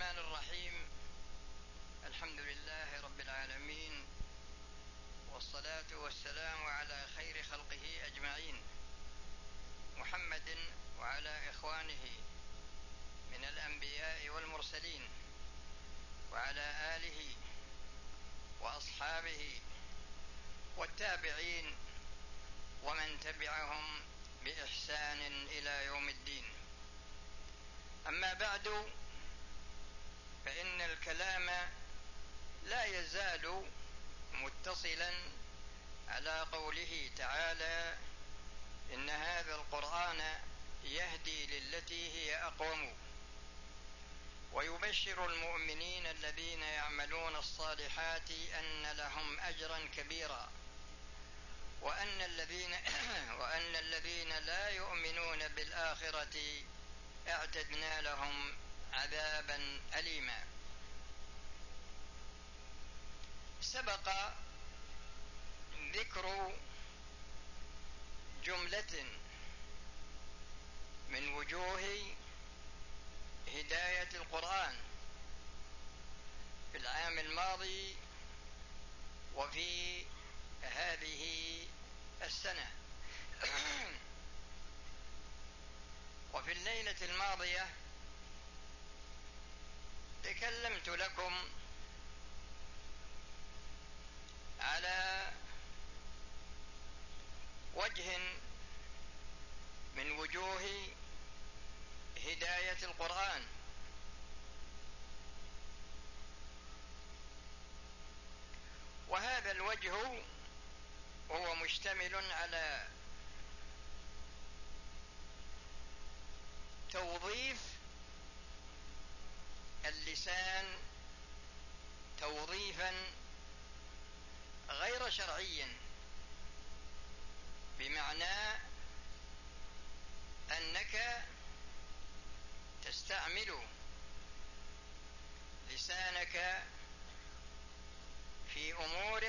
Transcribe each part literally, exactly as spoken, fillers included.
الرحمن الرحيم. الحمد لله رب العالمين، والصلاة والسلام على خير خلقه أجمعين، محمد وعلى إخوانه من الأنبياء والمرسلين، وعلى آله وأصحابه والتابعين ومن تبعهم بإحسان إلى يوم الدين. أما بعد، فإن الكلام لا يزال متصلا على قوله تعالى: إن هذا القرآن يهدي للتي هي أقوم ويبشر المؤمنين الذين يعملون الصالحات أن لهم أجرا كبيرا وأن الذين وأن الذين لا يؤمنون بالآخرة اعتدنا لهم عذابا أليما. سبق ذكر جملة من وجوه هداية القرآن في العام الماضي وفي هذه السنة. وفي الليلة الماضية تكلمت لكم على وجه من وجوه هداية القرآن، وهذا الوجه هو مشتمل على توظيف اللسان توظيفا غير شرعي، بمعنى أنك تستعمل لسانك في أمور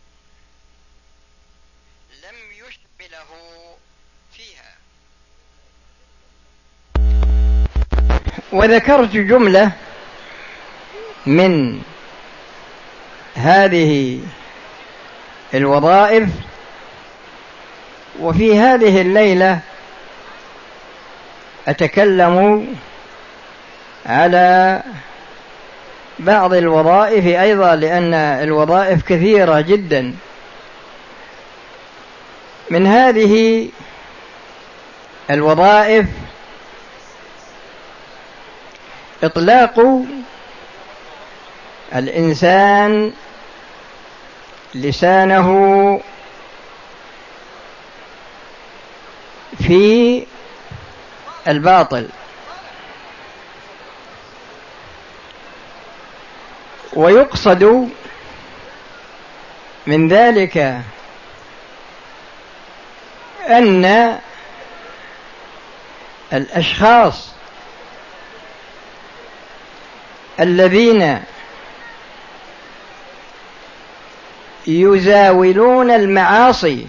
لم يشمله فيها. وذكرت جملة من هذه الوظائف، وفي هذه الليلة أتكلم على بعض الوظائف أيضا، لأن الوظائف كثيرة جدا. من هذه الوظائف إطلاق الإنسان لسانه في الباطل، ويقصد من ذلك أن الأشخاص الذين يزاولون المعاصي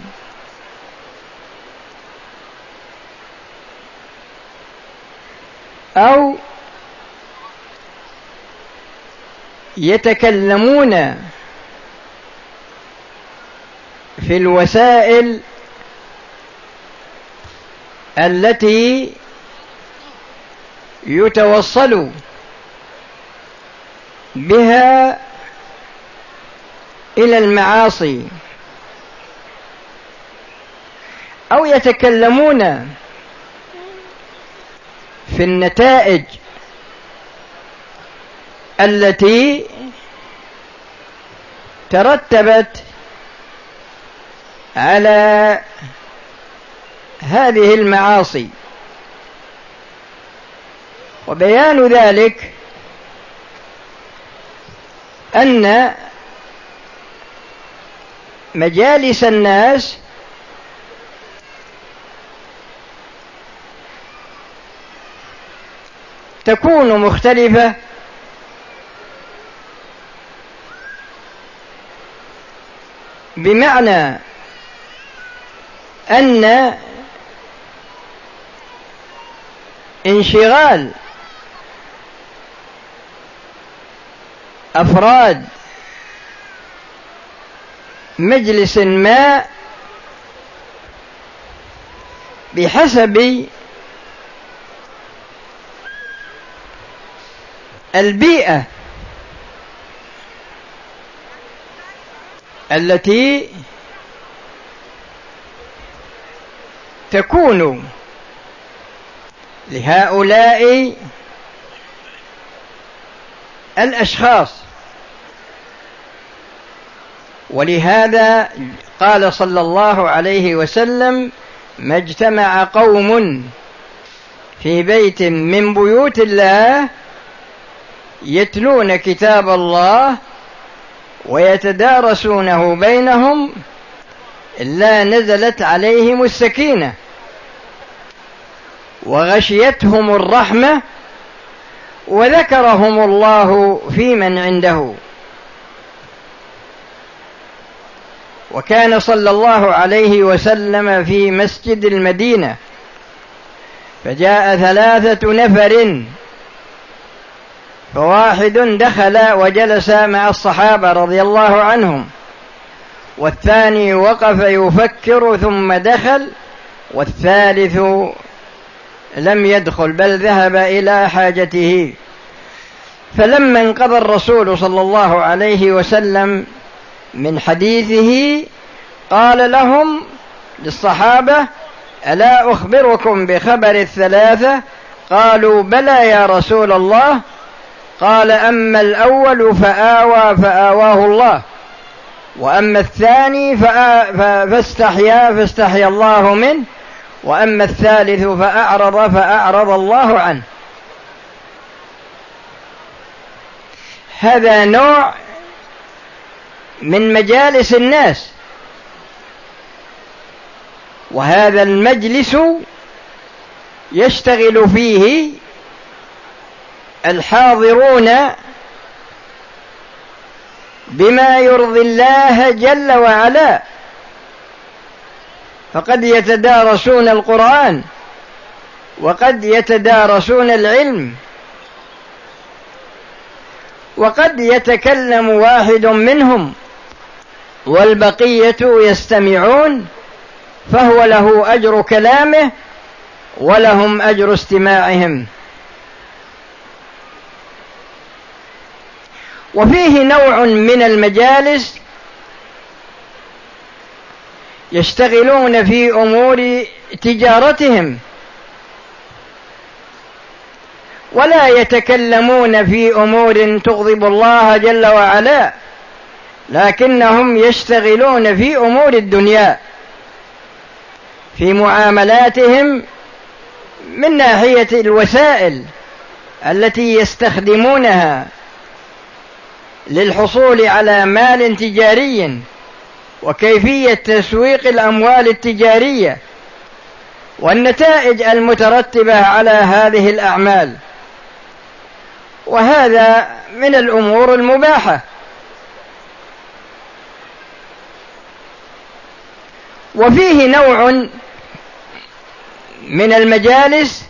أو يتكلمون في الوسائل التي يتوصل بها إلى المعاصي، أو يتكلمون في النتائج التي ترتبت على هذه المعاصي. وبيان ذلك أن مجالس الناس تكون مختلفة بمعنى أن انشغال أفراد مجلس ما بحسب البيئة التي تكون لهؤلاء الأشخاص. ولهذا قال صلى الله عليه وسلم: ما اجتمع قوم في بيت من بيوت الله يتلون كتاب الله ويتدارسونه بينهم إلا نزلت عليهم السكينة وغشيتهم الرحمة وذكرهم الله في من عنده. وكان صلى الله عليه وسلم في مسجد المدينة فجاء ثلاثة نفر، فواحد دخل وجلس مع الصحابة رضي الله عنهم، والثاني وقف يفكر ثم دخل، والثالث لم يدخل بل ذهب إلى حاجته. فلما انقضى الرسول صلى الله عليه وسلم من حديثه قال لهم للصحابة: ألا أخبركم بخبر الثلاثة؟ قالوا: بلى يا رسول الله. قال: أما الأول فآوى فآواه الله، وأما الثاني فاستحيا فاستحيا الله منه، وأما الثالث فأعرض فأعرض الله عنه. هذا نوع من مجالس الناس، وهذا المجلس يشتغل فيه الحاضرون بما يرضي الله جل وعلا، فقد يتدارسون القرآن وقد يتدارسون العلم، وقد يتكلم واحد منهم والبقية يستمعون، فهو له أجر كلامه ولهم أجر استماعهم. وفيه نوع من المجالس يشتغلون في أمور تجارتهم ولا يتكلمون في أمور تغضب الله جل وعلا، لكنهم يشتغلون في أمور الدنيا في معاملاتهم من ناحية الوسائل التي يستخدمونها للحصول على مال تجاري وكيفية تسويق الأموال التجارية والنتائج المترتبة على هذه الأعمال، وهذا من الأمور المباحة. وفيه نوع من المجالس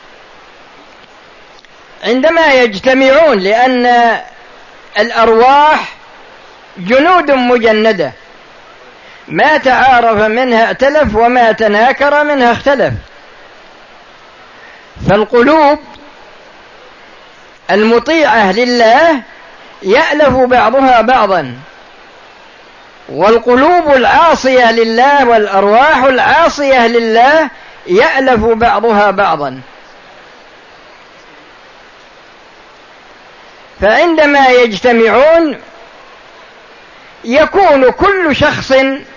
عندما يجتمعون، لأن الأرواح جنود مجندة، ما تعارف منها ائتلف وما تناكر منها اختلف. فالقلوب المطيعة لله يألف بعضها بعضا، والقلوب العاصية لله والأرواح العاصية لله يألف بعضها بعضا. فعندما يجتمعون يكون كل شخص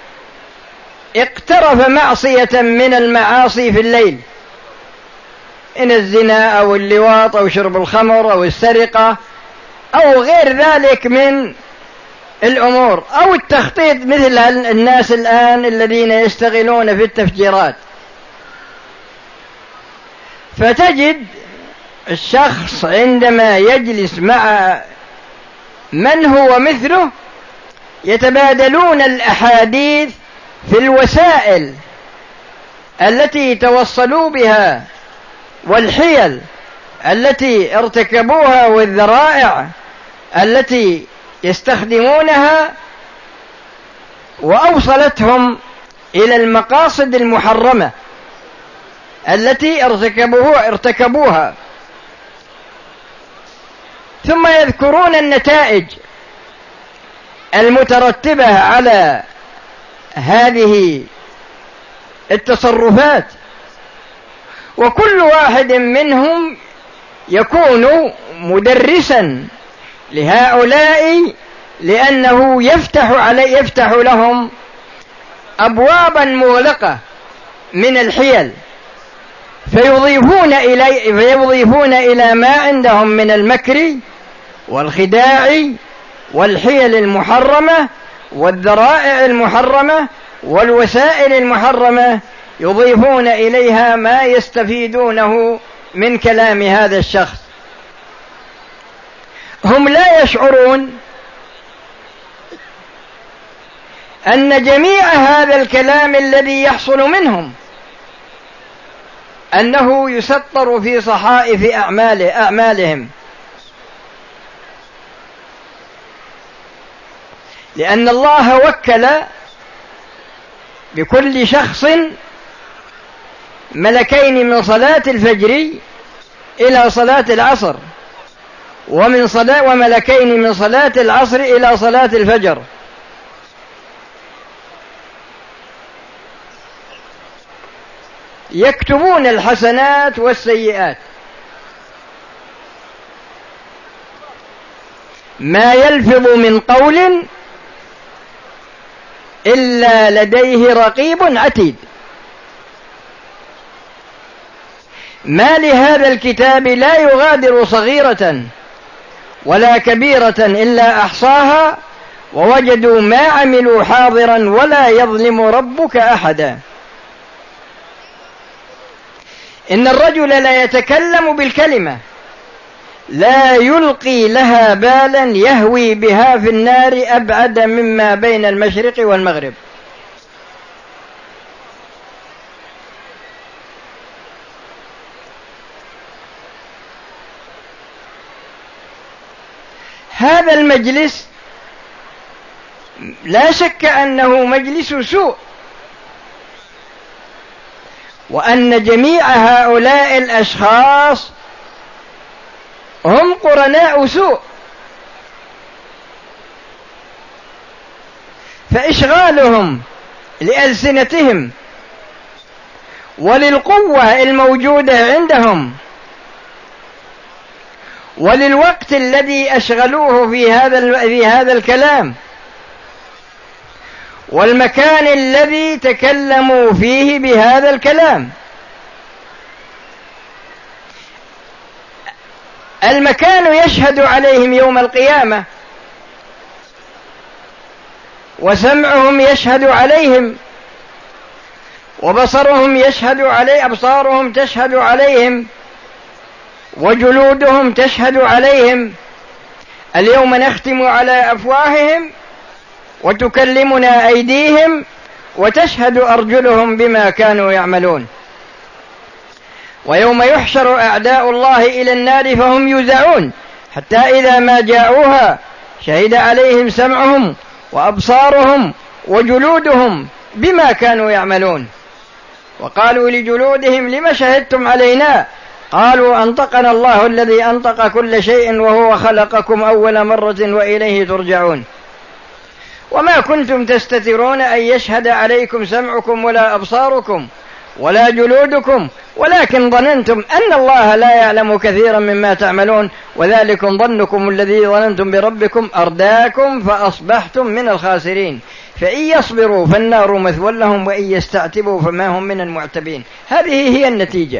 اقترف معصية من المعاصي في الليل، إن الزنا أو اللواط أو شرب الخمر أو السرقة أو غير ذلك من الأمور، أو التخطيط مثل الناس الآن الذين يشتغلون في التفجيرات. فتجد الشخص عندما يجلس مع من هو مثله يتبادلون الأحاديث في الوسائل التي توصلوا بها والحيل التي ارتكبوها والذرائع التي يستخدمونها وأوصلتهم إلى المقاصد المحرمة التي ارتكبوها, ارتكبوها ثم يذكرون النتائج المترتبة على هذه التصرفات، وكل واحد منهم يكون مدرسا لهؤلاء، لأنه يفتح علي يفتح لهم أبوابا مغلقة من الحيل، فيضيفون إلي فيضيفون إلى ما عندهم من المكر والخداع والحيل المحرمة والذرائع المحرمة والوسائل المحرمة، يضيفون إليها ما يستفيدونه من كلام هذا الشخص. هم لا يشعرون أن جميع هذا الكلام الذي يحصل منهم أنه يسطر في صحائف أعماله أعمالهم، لأن الله وكل بكل شخص ملكين من صلاة الفجر إلى صلاة العصر، ومن صلاة وملكين من صلاة العصر إلى صلاة الفجر، يكتبون الحسنات والسيئات. ما يلفظ من قول إلا لديه رقيب عتيد. ما لهذا الكتاب لا يغادر صغيرة ولا كبيرة إلا أحصاها ووجدوا ما عملوا حاضرا ولا يظلم ربك أحدا. إن الرجل لا يتكلم بالكلمة لا يلقي لها بالا يهوي بها في النار أبعد مما بين المشرق والمغرب. هذا المجلس لا شك أنه مجلس سوء، وأن جميع هؤلاء الأشخاص هم قرناء سوء، فإشغالهم لألسنتهم وللقوة الموجودة عندهم وللوقت الذي أشغلوه في هذا في هذا الكلام والمكان الذي تكلموا فيه بهذا الكلام. المكان يشهد عليهم يوم القيامة، وسمعهم يشهد عليهم، وبصرهم يشهد عليه أبصارهم تشهد عليهم، وجلودهم تشهد عليهم. اليوم نختم على أفواههم وتكلمنا أيديهم وتشهد أرجلهم بما كانوا يعملون. ويوم يحشر أعداء الله إلى النار فهم يوزعون حتى إذا ما جاءوها شهد عليهم سمعهم وأبصارهم وجلودهم بما كانوا يعملون. وقالوا لجلودهم لم شهدتم علينا؟ قالوا أنطقنا الله الذي أنطق كل شيء وهو خلقكم أول مرة وإليه ترجعون. وما كنتم تستترون أن يشهد عليكم سمعكم ولا أبصاركم ولا جلودكم ولكن ظننتم أن الله لا يعلم كثيرا مما تعملون وذلكم ظنكم الذي ظننتم بربكم أرداكم فأصبحتم من الخاسرين. فإن يصبروا فالنار مثوى لهم وإن يستعتبوا فما هم من المعتبين. هذه هي النتيجة.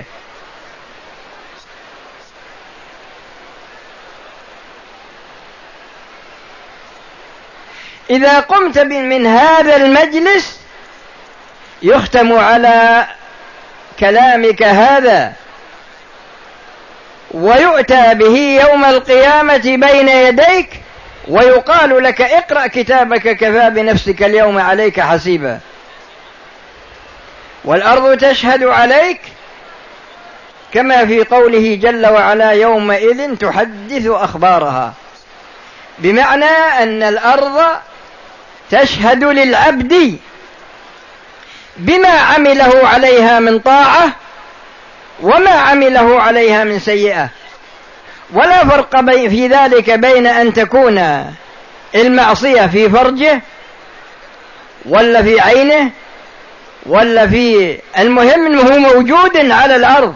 إذا قمت من هذا المجلس يختم على كلامك هذا ويؤتى به يوم القيامة بين يديك ويقال لك اقرأ كتابك كفى بنفسك اليوم عليك حسيبا. والأرض تشهد عليك كما في قوله جل وعلا يومئذ تحدث أخبارها. بمعنى أن الأرض تشهد للعبد بما عمله عليها من طاعة وما عمله عليها من سيئة، ولا فرق في ذلك بين أن تكون المعصية في فرجه ولا في عينه ولا في المهم هو موجود على الأرض،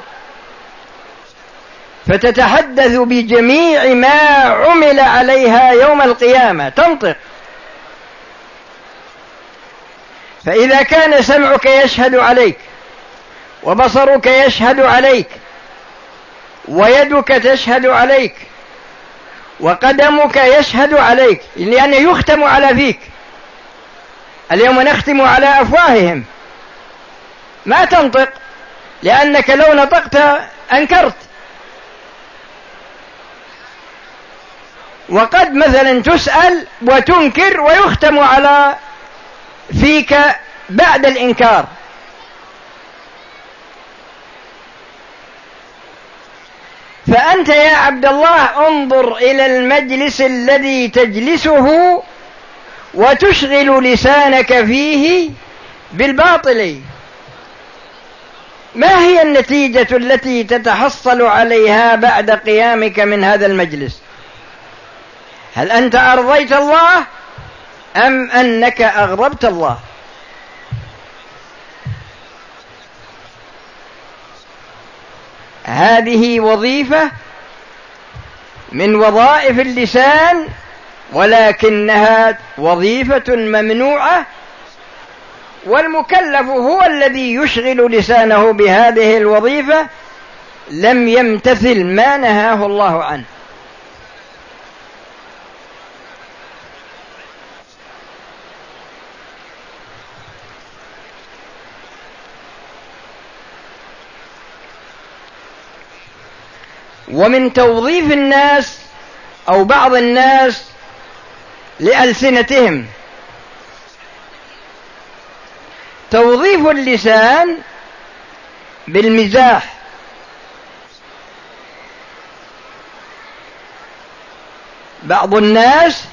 فتتحدث بجميع ما عمل عليها يوم القيامة، تنطق. فإذا كان سمعك يشهد عليك وبصرك يشهد عليك ويدك تشهد عليك وقدمك يشهد عليك، لأنه يختم على فيك. اليوم نختم على أفواههم، ما تنطق، لأنك لو نطقت أنكرت. وقد مثلا تسأل وتنكر ويختم على فيك بعد الإنكار. فأنت يا عبد الله انظر إلى المجلس الذي تجلسه وتشغل لسانك فيه بالباطل، ما هي النتيجة التي تتحصل عليها بعد قيامك من هذا المجلس؟ هل أنت أرضيت الله أم أنك أغضبت الله؟ هذه وظيفة من وظائف اللسان، ولكنها وظيفة ممنوعة، والمكلف هو الذي يشغل لسانه بهذه الوظيفة لم يمتثل ما نهاه الله عنه. ومن توظيف الناس أو بعض الناس لألسنتهم توظيف اللسان بالمزاح، بعض الناس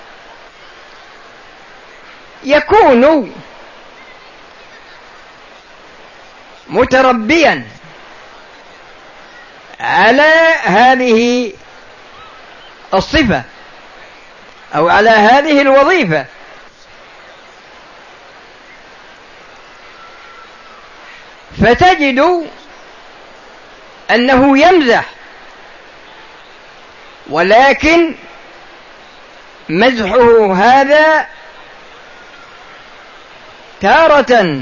يكون متربيا على هذه الصفة أو على هذه الوظيفة، فتجد أنه يمزح، ولكن مزحه هذا تارة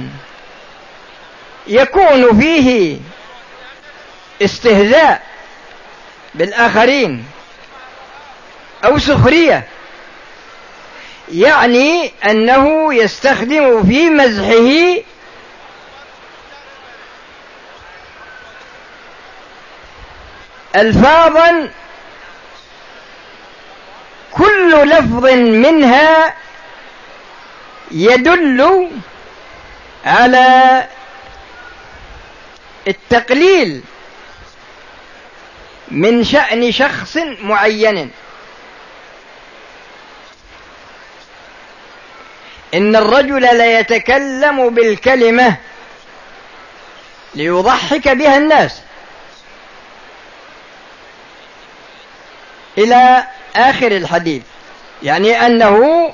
يكون فيه استهزاء بالآخرين أو سخرية، يعني أنه يستخدم في مزحه ألفاظا كل لفظ منها يدل على التقليل من شأن شخص معين. إن الرجل ليتكلم بالكلمة ليضحك بها الناس إلى آخر الحديث، يعني أنه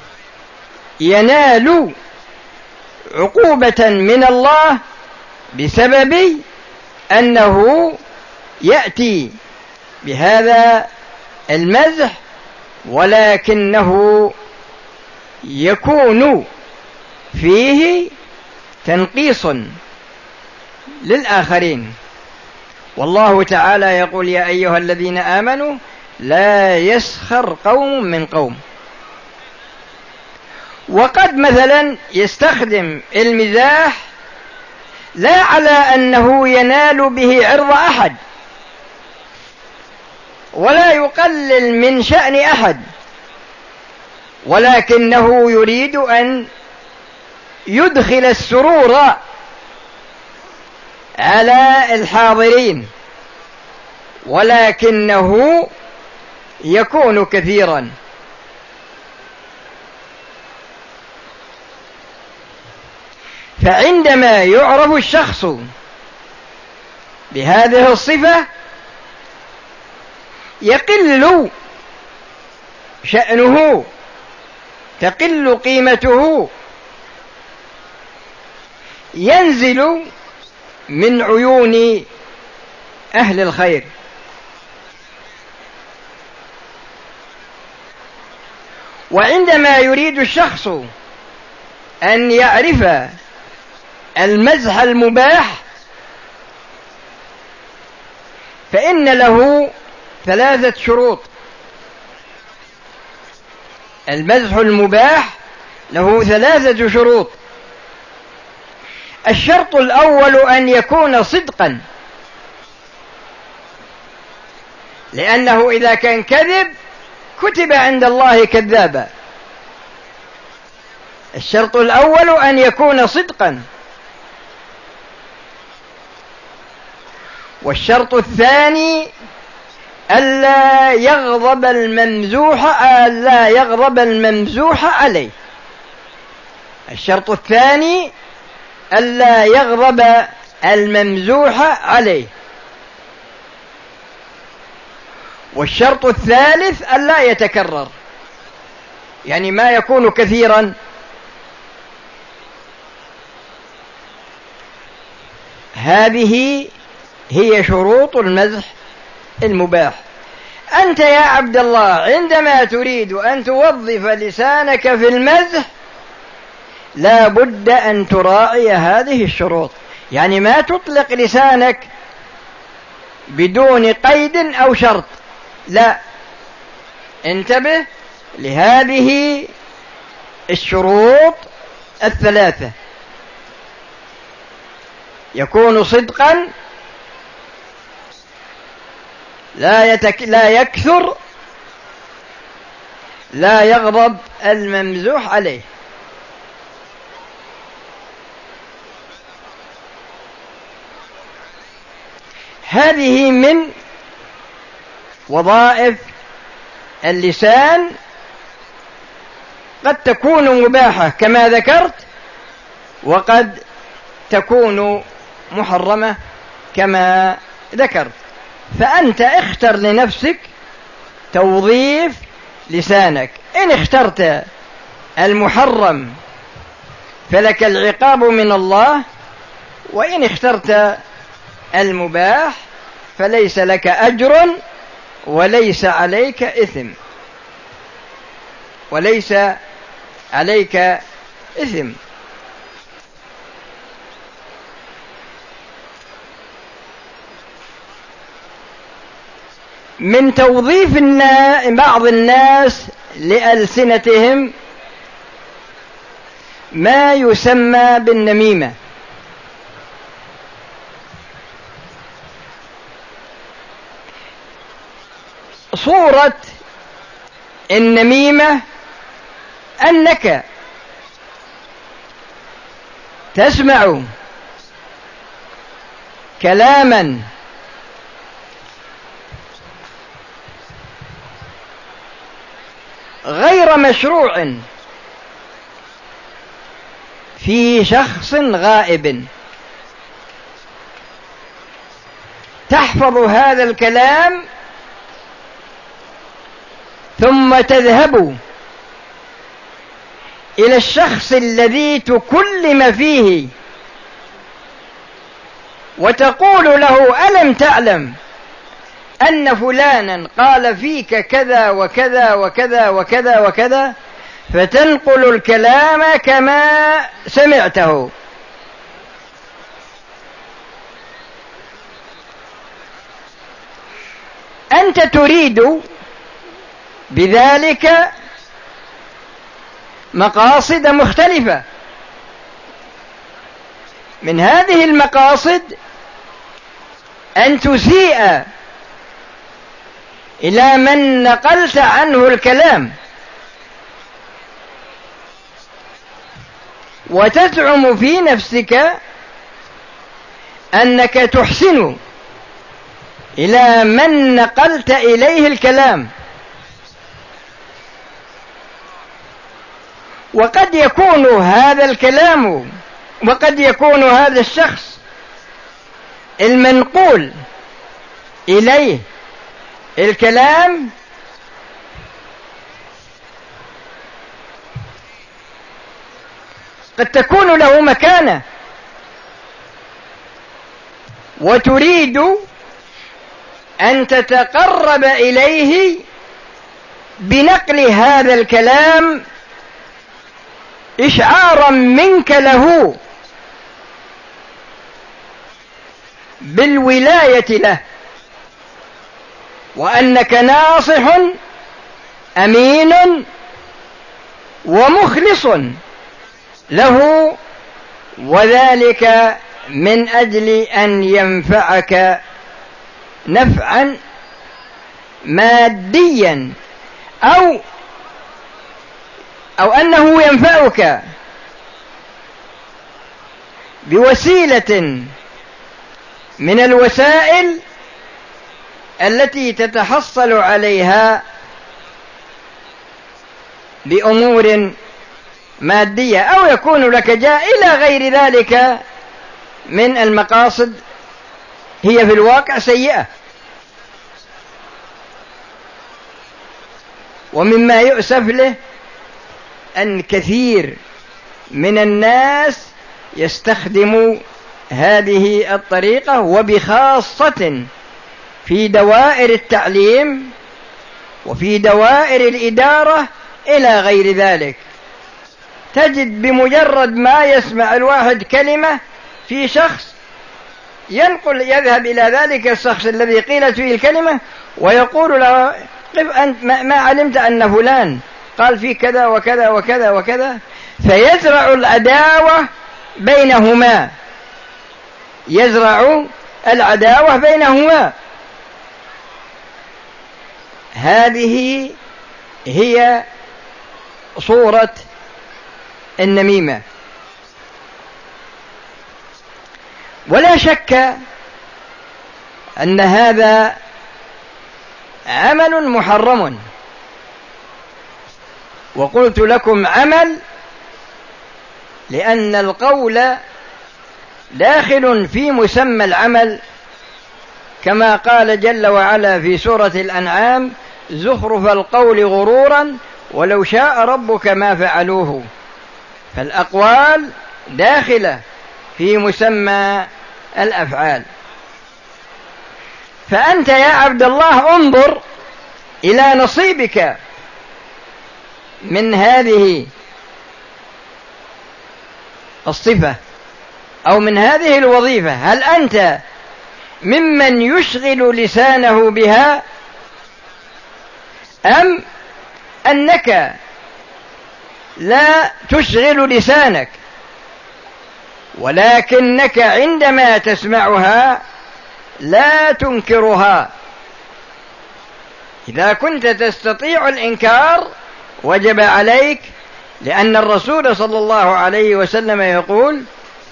ينال عقوبة من الله بسبب أنه يأتي بهذا المزح، ولكنه يكون فيه تنقيص للآخرين. والله تعالى يقول: يا أيها الذين آمنوا لا يسخر قوم من قوم. وقد مثلا يستخدم المزاح لا على أنه ينال به عرض أحد ولا يقلل من شأن أحد، ولكنه يريد أن يدخل السرور على الحاضرين، ولكنه يكون كثيرا. فعندما يعرف الشخص بهذه الصفة يقل شأنه، تقل قيمته، ينزل من عيون أهل الخير. وعندما يريد الشخص أن يعرف المزح المباح فإن له ثلاثة شروط. المزح المباح له ثلاثة شروط. الشرط الأول أن يكون صدقا، لأنه إذا كان كذب كتب عند الله كذابا. الشرط الأول أن يكون صدقا. والشرط الثاني ألا يغضب الممزوح ألا يغضب الممزوح عليه. الشرط الثاني ألا يغضب الممزوح عليه. والشرط الثالث ألا يتكرر، يعني ما يكون كثيرا. هذه هي شروط المزح المباح. أنت يا عبد الله عندما تريد أن توظف لسانك في المزح لا بد أن تراعي هذه الشروط، يعني ما تطلق لسانك بدون قيد أو شرط، لا، انتبه لهذه الشروط الثلاثة. يكون صدقا، لا, يتك... لا يكثر، لا يغضب الممزوح عليه. هذه من وظائف اللسان، قد تكون مباحة كما ذكرت، وقد تكون محرمة كما ذكرت. فأنت اختر لنفسك توظيف لسانك. إن اخترت المحرم فلك العقاب من الله، وإن اخترت المباح فليس لك أجر وليس عليك إثم، وليس عليك إثم. من توظيف بعض الناس لألسنتهم ما يسمى بالنميمة. صورة النميمة أنك تسمع كلاما غير مشروع في شخص غائب، تحفظ هذا الكلام ثم تذهب إلى الشخص الذي تكلم فيه وتقول له: ألم تعلم أن فلانا قال فيك كذا وكذا وكذا وكذا وكذا؟ فتنقل الكلام كما سمعته. أنت تريد بذلك مقاصد مختلفة. من هذه المقاصد أن تسيء إلى من نقلت عنه الكلام، وتزعم في نفسك أنك تحسن إلى من نقلت إليه الكلام. وقد يكون هذا الكلام وقد يكون هذا الشخص المنقول إليه الكلام قد تكون له مكانة وتريد أن تتقرب إليه بنقل هذا الكلام إشعارا منك له بالولاية له، وأنك ناصح أمين ومخلص له، وذلك من أجل أن ينفعك نفعا ماديا أو أو أنه ينفعك بوسيلة من الوسائل التي تتحصل عليها بأمور مادية، أو يكون لك جاء إلى غير ذلك من المقاصد هي في الواقع سيئة. ومما يؤسف له أن كثير من الناس يستخدموا هذه الطريقة، وبخاصة في دوائر التعليم وفي دوائر الإدارة إلى غير ذلك. تجد بمجرد ما يسمع الواحد كلمة في شخص ينقل يذهب إلى ذلك الشخص الذي قيلت فيه الكلمة ويقول له قف أنت ما علمت أن فلان قال في كذا وكذا وكذا وكذا، فيزرع العداوة بينهما، يزرع العداوة بينهما. هذه هي صورة النميمة. ولا شك أن هذا عمل محرم، وقلت لكم عمل لأن القول داخل في مسمى العمل، كما قال جل وعلا في سورة الأنعام: زخرف القول غرورا ولو شاء ربك ما فعلوه. فالأقوال داخلة في مسمى الأفعال. فأنت يا عبد الله انظر إلى نصيبك من هذه الصفة أو من هذه الوظيفة، هل أنت ممن يشغل لسانه بها، أم أنك لا تشغل لسانك ولكنك عندما تسمعها لا تنكرها؟ إذا كنت تستطيع الإنكار وجب عليك، لأن الرسول صلى الله عليه وسلم يقول: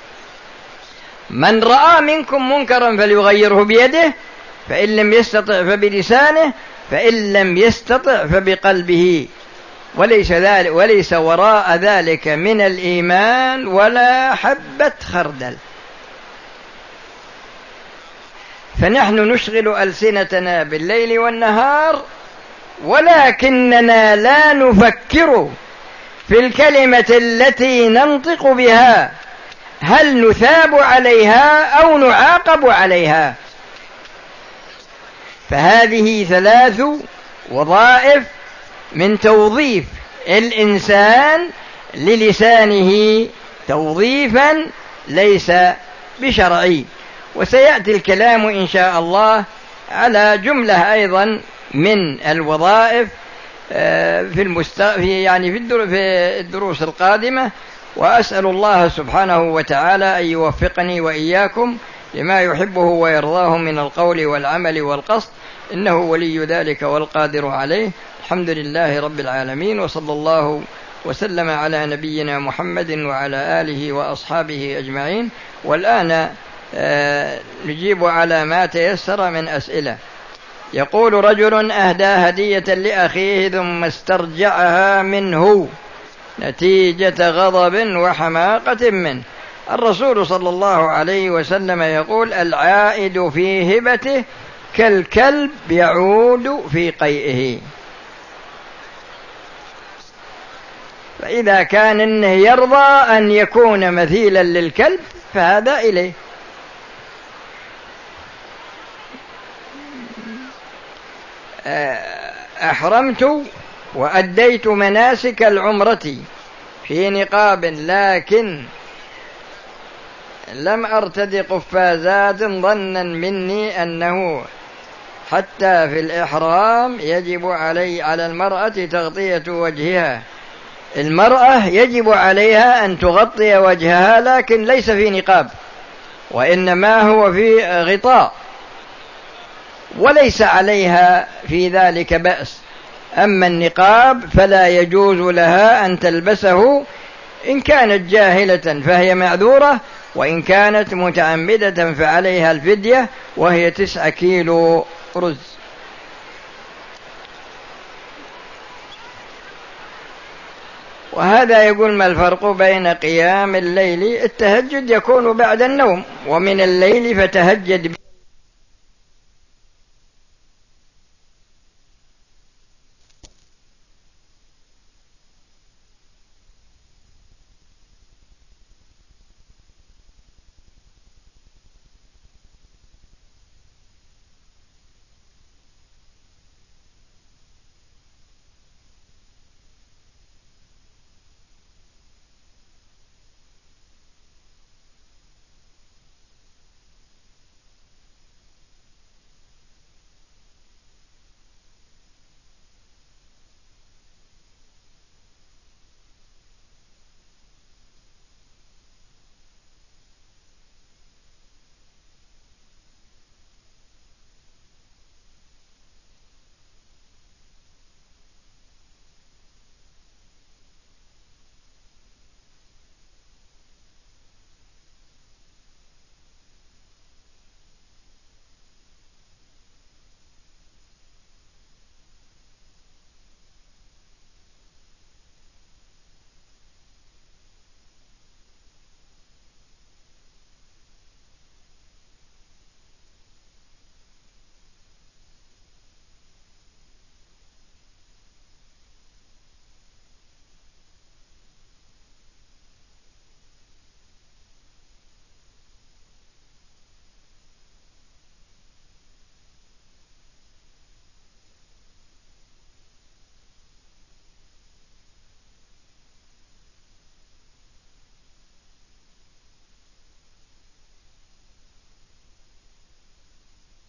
من رأى منكم منكرا فليغيره بيده، فإن لم يستطع فبلسانه، فإن لم يستطع فبقلبه، وليس ذلك وليس وراء ذلك من الإيمان ولا حبة خردل. فنحن نشغل ألسنتنا بالليل والنهار، ولكننا لا نفكر في الكلمة التي ننطق بها، هل نثاب عليها أو نعاقب عليها؟ فهذه ثلاث وظائف من توظيف الإنسان للسانه، توظيفا ليس بشرعي. وسيأتي الكلام إن شاء الله على جملة أيضا من الوظائف في المست... في يعني في الدروس القادمة. وأسأل الله سبحانه وتعالى أن يوفقني وإياكم لما يحبه ويرضاه من القول والعمل والقصد، إنه ولي ذلك والقادر عليه. الحمد لله رب العالمين، وصلى الله وسلم على نبينا محمد وعلى آله وأصحابه أجمعين. والآن نجيب على ما تيسر من أسئلة. يقول رجل: أهدى هدية لأخيه ثم استرجعها منه نتيجة غضب وحماقة منه، الرسول صلى الله عليه وسلم يقول: العائد في هبته كالكلب يعود في قيئه. فإذا كان إنه يرضى أن يكون مثيلا للكلب فهذا إليه. أحرمت وأديت مناسك العمرة في نقاب، لكن لم أرتدي قفازات ظنا مني أنه حتى في الإحرام يجب علي على المرأة تغطية وجهها. المرأة يجب عليها أن تغطي وجهها، لكن ليس في نقاب، وإنما هو في غطاء، وليس عليها في ذلك بأس. أما النقاب فلا يجوز لها أن تلبسه، إن كانت جاهلة فهي معذورة، وإن كانت متعمدة فعليها الفدية، وهي تسعة كيلو رز. وهذا يقول: ما الفرق بين قيام الليل؟ التهجد يكون بعد النوم، ومن الليل فتهجد